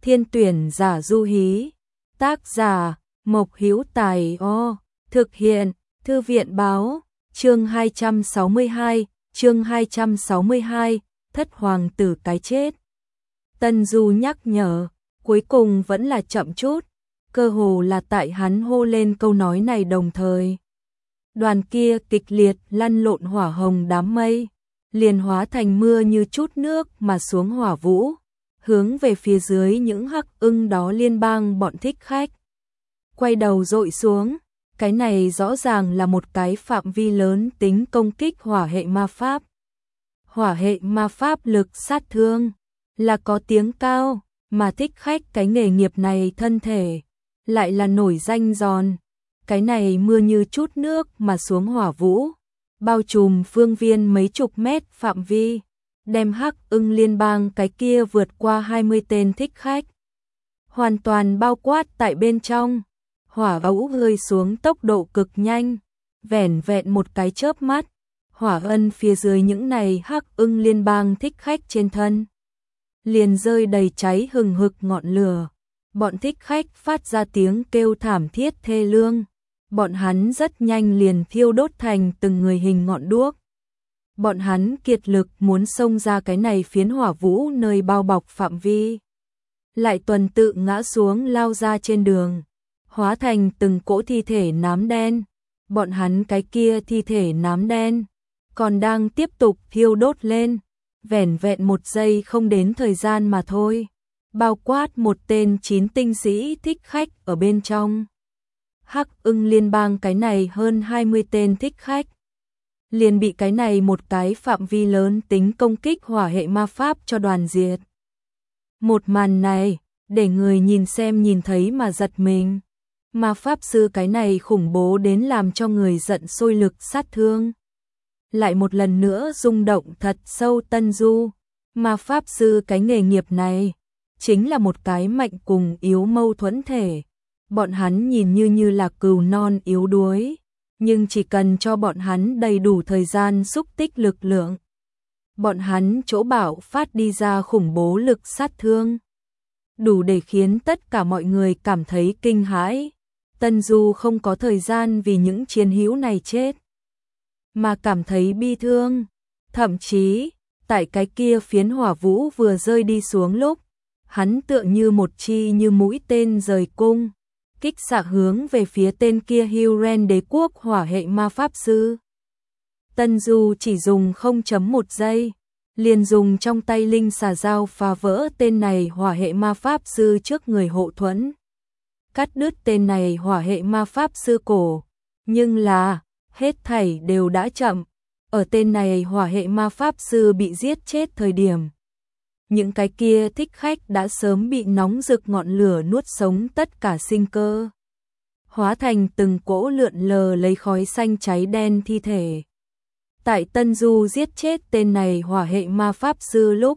Thiên tuyển giả du hí. Tác giả Mộc Hữu Tài. Thực hiện Thư viện báo. Chương 262, Thất hoàng tử cái chết. Tân Du nhắc nhở, cuối cùng vẫn là chậm chút, cơ hồ là tại hắn hô lên câu nói này đồng thời. Đoàn kia kịch liệt lăn lộn hỏa hồng đám mây, liền hóa thành mưa như chút nước mà xuống hỏa vũ, hướng về phía dưới những hắc ưng đó liên bang bọn thích khách. Quay đầu dội xuống, cái này rõ ràng là một cái phạm vi lớn tính công kích hỏa hệ ma pháp. Hỏa hệ ma pháp lực sát thương là có tiếng cao, mà thích khách cái nghề nghiệp này thân thể lại là nổi danh giòn. Cái này mưa như chút nước mà xuống hỏa vũ, bao trùm phương viên mấy chục mét phạm vi, đem hắc ưng liên bang cái kia vượt qua 20 tên thích khách hoàn toàn bao quát tại bên trong. Hỏa vũ rơi xuống tốc độ cực nhanh, vẻn vẹn một cái chớp mắt, hỏa ân phía dưới những này hắc ưng liên bang thích khách trên thân liền rơi đầy cháy hừng hực ngọn lửa. Bọn thích khách phát ra tiếng kêu thảm thiết thê lương, bọn hắn rất nhanh liền thiêu đốt thành từng người hình ngọn đuốc. Bọn hắn kiệt lực muốn xông ra cái này phiến hỏa vũ nơi bao bọc phạm vi, lại tuần tự ngã xuống lao ra trên đường, hóa thành từng cỗ thi thể nám đen. Bọn hắn cái kia thi thể nám đen còn đang tiếp tục thiêu đốt lên, vẻn vẹn một giây không đến thời gian mà thôi, bao quát một tên 9 tinh sĩ thích khách ở bên trong. Hắc ưng liên bang cái này hơn 20 tên thích khách liền bị cái này một cái phạm vi lớn tính công kích hỏa hệ ma pháp cho đoàn diệt. Một màn này để người nhìn xem nhìn thấy mà giật mình. Ma pháp sư cái này khủng bố đến làm cho người giận sôi lực sát thương, lại một lần nữa rung động thật sâu Tân Du. Ma pháp sư cái nghề nghiệp này chính là một cái mạnh cùng yếu mâu thuẫn thể. Bọn hắn nhìn như là cừu non yếu đuối, nhưng chỉ cần cho bọn hắn đầy đủ thời gian xúc tích lực lượng, bọn hắn chỗ bạo phát đi ra khủng bố lực sát thương, đủ để khiến tất cả mọi người cảm thấy kinh hãi. Tân Du không có thời gian vì những chiến hữu này chết mà cảm thấy bi thương. Thậm chí, tại cái kia phiến hỏa vũ vừa rơi đi xuống lúc, hắn tựa như một chi như mũi tên rời cung, kích xạ hướng về phía tên kia Huren đế quốc hỏa hệ ma pháp sư. Tân Du chỉ dùng 0.1 giây, liền dùng trong tay linh xà dao phá vỡ tên này hỏa hệ ma pháp sư trước người hộ thuẫn, cắt đứt tên này hỏa hệ ma pháp sư cổ. Nhưng là, hết thảy đều đã chậm. Ở tên này hỏa hệ ma pháp sư bị giết chết thời điểm, những cái kia thích khách đã sớm bị nóng rực ngọn lửa nuốt sống tất cả sinh cơ, hóa thành từng cỗ lượn lờ lấy khói xanh cháy đen thi thể. Tại Tân Du giết chết tên này hỏa hệ ma pháp sư lúc,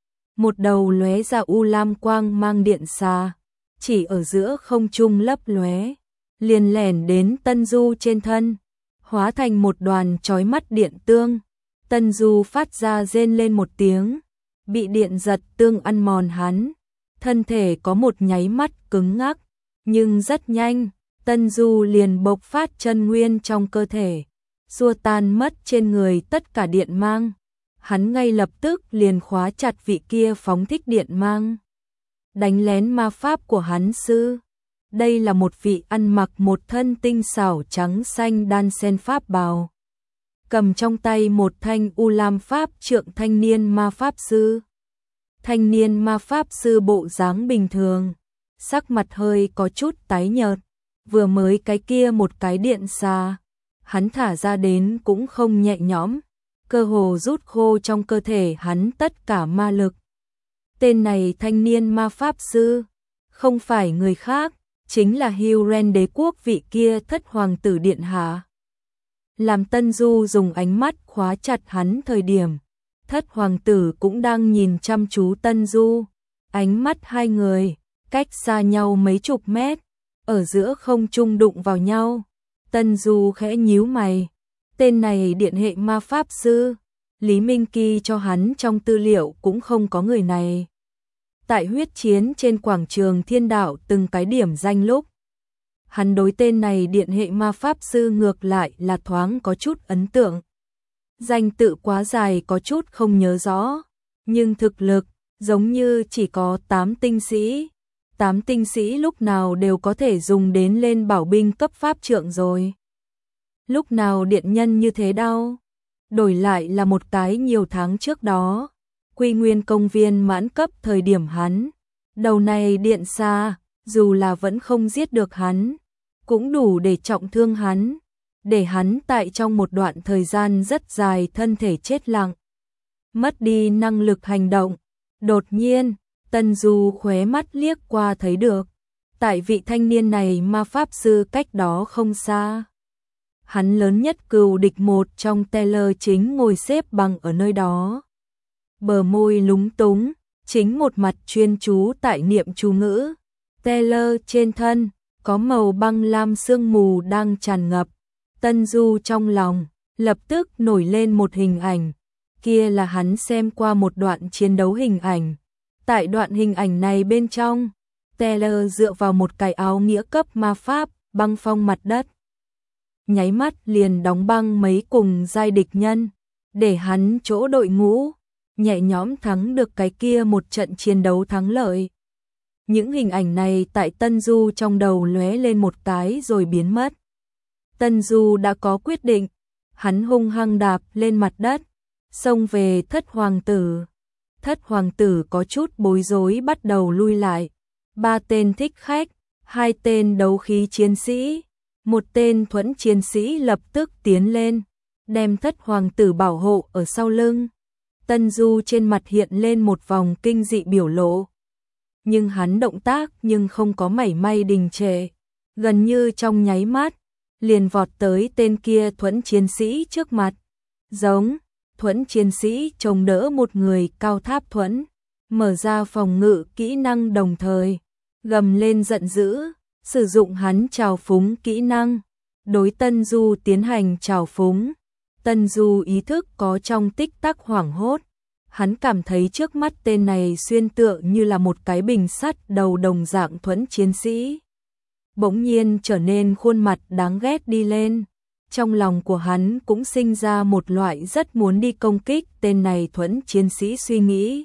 một đầu lóe ra u lam quang mang điện xà, chỉ ở giữa không trung lấp lóe, liền lẻn đến Tân Du trên thân, hóa thành một đoàn chói mắt điện tương. Tân Du phát ra rên lên một tiếng, bị điện giật tương ăn mòn hắn, thân thể có một nháy mắt cứng ngắc, nhưng rất nhanh, Tân Du liền bộc phát chân nguyên trong cơ thể, xua tan mất trên người tất cả điện mang. Hắn ngay lập tức liền khóa chặt vị kia phóng thích điện mang, đánh lén ma pháp của hắn sư. Đây là một vị ăn mặc một thân tinh xảo trắng xanh đan sen pháp bào, cầm trong tay một thanh u lam pháp trượng thanh niên ma pháp sư. Thanh niên ma pháp sư bộ dáng bình thường, sắc mặt hơi có chút tái nhợt, vừa mới cái kia một cái điện xà, hắn thả ra đến cũng không nhẹ nhõm, cơ hồ rút khô trong cơ thể hắn tất cả ma lực. Tên này thanh niên ma pháp sư, không phải người khác, chính là Huren đế quốc vị kia thất hoàng tử điện hạ. Làm Tân Du dùng ánh mắt khóa chặt hắn thời điểm, thất hoàng tử cũng đang nhìn chăm chú Tân Du. Ánh mắt hai người, cách xa nhau mấy chục mét, ở giữa không trung đụng vào nhau. Tân Du khẽ nhíu mày, tên này điện hệ ma pháp sư, Lý Minh Kỳ cho hắn trong tư liệu cũng không có người này. Tại huyết chiến trên quảng trường thiên đạo từng cái điểm danh lúc, hắn đối tên này điện hệ ma pháp sư ngược lại là thoáng có chút ấn tượng. Danh tự quá dài có chút không nhớ rõ, nhưng thực lực giống như chỉ có 8 tinh sĩ. 8 tinh sĩ lúc nào đều có thể dùng đến lên bảo binh cấp pháp trượng rồi. Lúc nào điện nhân như thế đâu. Đổi lại là một cái nhiều tháng trước đó, Quy Nguyên công viên mãn cấp thời điểm hắn, đầu này điện xa, dù là vẫn không giết được hắn, cũng đủ để trọng thương hắn, để hắn tại trong một đoạn thời gian rất dài thân thể chết lặng, mất đi năng lực hành động. Đột nhiên, Tân Du khóe mắt liếc qua thấy được, tại vị thanh niên này ma pháp sư cách đó không xa. Hắn lớn nhất cừu địch một trong Taylor chính ngồi xếp bằng ở nơi đó. Bờ môi lúng túng, chính một mặt chuyên chú tại niệm chú ngữ. Taylor trên thân, có màu băng lam sương mù đang tràn ngập. Tân Du trong lòng, lập tức nổi lên một hình ảnh. Kia là hắn xem qua một đoạn chiến đấu hình ảnh. Tại đoạn hình ảnh này bên trong, Taylor dựa vào một cái áo nghĩa cấp ma pháp, băng phong mặt đất. Nháy mắt liền đóng băng mấy cùng giai địch nhân, để hắn chỗ đội ngũ, nhẹ nhõm thắng được cái kia một trận chiến đấu thắng lợi. Những hình ảnh này tại Tân Du trong đầu lóe lên một cái rồi biến mất. Tân Du đã có quyết định, hắn hung hăng đạp lên mặt đất, xông về Thất Hoàng tử. Thất Hoàng tử có chút bối rối bắt đầu lui lại. 3 tên thích khách, 2 tên đấu khí chiến sĩ, 1 tên thuẫn chiến sĩ lập tức tiến lên, đem Thất Hoàng tử bảo hộ ở sau lưng. Tân Du trên mặt hiện lên một vòng kinh dị biểu lộ. Nhưng hắn động tác nhưng không có mảy may đình trệ, gần như trong nháy mắt, liền vọt tới tên kia thuẫn chiến sĩ trước mặt. Giống, thuẫn chiến sĩ chống đỡ một người cao tháp thuẫn, mở ra phòng ngự kỹ năng đồng thời, gầm lên giận dữ, sử dụng hắn trào phúng kỹ năng, đối Tân Du tiến hành trào phúng. Tân Du ý thức có trong tích tắc hoảng hốt, hắn cảm thấy trước mắt tên này xuyên tựa như là một cái bình sắt đầu đồng dạng thuẫn chiến sĩ. Bỗng nhiên trở nên khuôn mặt đáng ghét đi lên. Trong lòng của hắn cũng sinh ra một loại rất muốn đi công kích tên này thuẫn chiến sĩ suy nghĩ.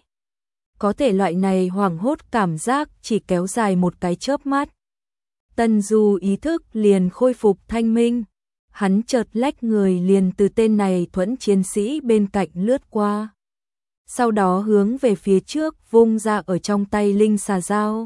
Có thể loại này hoảng hốt cảm giác chỉ kéo dài một cái chớp mắt. Tân Du ý thức liền khôi phục thanh minh. Hắn chợt lách người liền từ tên này thuẫn chiến sĩ bên cạnh lướt qua. Sau đó hướng về phía trước vung ra ở trong tay linh xà dao.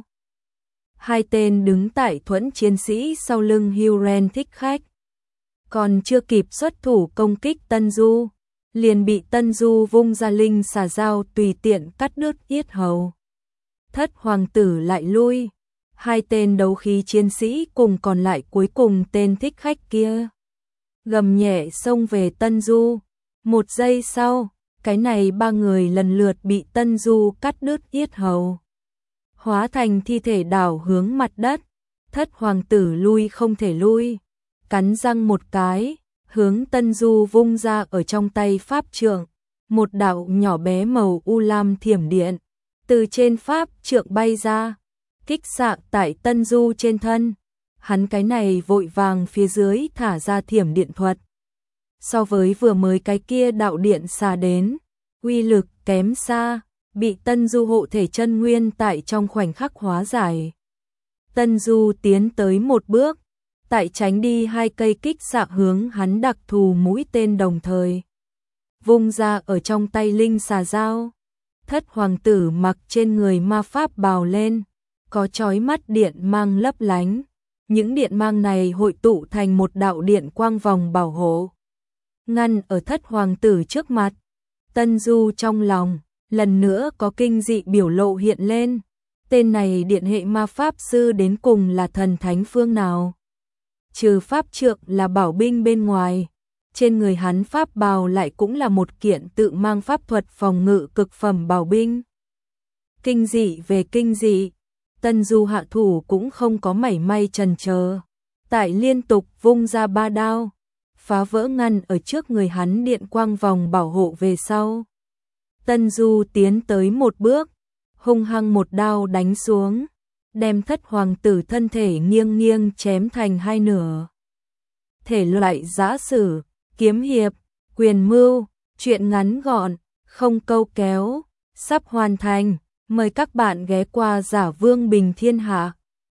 2 tên đứng tại thuẫn chiến sĩ sau lưng Huron thích khách. Còn chưa kịp xuất thủ công kích Tân Du, liền bị Tân Du vung ra linh xà dao tùy tiện cắt đứt yết hầu. Thất Hoàng tử lại lui, 2 tên đấu khí chiến sĩ cùng còn lại cuối cùng tên thích khách kia. Gầm nhẹ xông về Tân Du. 1 giây sau, cái này 3 người lần lượt bị Tân Du cắt đứt yết hầu, hóa thành thi thể đảo hướng mặt đất. Thất Hoàng tử lui không thể lui, cắn răng một cái, hướng Tân Du vung ra ở trong tay pháp trượng. Một đạo nhỏ bé màu u lam thiểm điện từ trên pháp trượng bay ra, kích xạ tại Tân Du trên thân. Hắn cái này vội vàng phía dưới thả ra thiểm điện thuật. So với vừa mới cái kia đạo điện xà đến, uy lực kém xa, bị Tân Du hộ thể chân nguyên tại trong khoảnh khắc hóa giải. Tân Du tiến tới một bước, tại tránh đi 2 cây kích xạ hướng hắn đặc thù mũi tên đồng thời. Vung ra ở trong tay linh xà dao. Thất Hoàng tử mặc trên người ma pháp bào lên, có chói mắt điện mang lấp lánh. Những điện mang này hội tụ thành một đạo điện quang vòng bảo hộ, ngăn ở Thất Hoàng tử trước mặt. Tân Du trong lòng, lần nữa có kinh dị biểu lộ hiện lên. Tên này điện hệ ma pháp sư đến cùng là thần thánh phương nào? Trừ pháp trượng là bảo binh bên ngoài, trên người hắn pháp bào lại cũng là một kiện tự mang pháp thuật phòng ngự cực phẩm bảo binh. Kinh dị về kinh dị, Tân Du hạ thủ cũng không có mảy may chần chờ, tại liên tục vung ra 3 đao, phá vỡ ngăn ở trước người hắn điện quang vòng bảo hộ về sau. Tân Du tiến tới một bước, hung hăng một đao đánh xuống, đem thất hoàng tử thân thể nghiêng nghiêng chém thành hai nửa. Thể loại giã sử, kiếm hiệp, quyền mưu, truyện ngắn gọn, không câu kéo, sắp hoàn thành. Mời các bạn ghé qua Giả Vương Bình Thiên Hạ.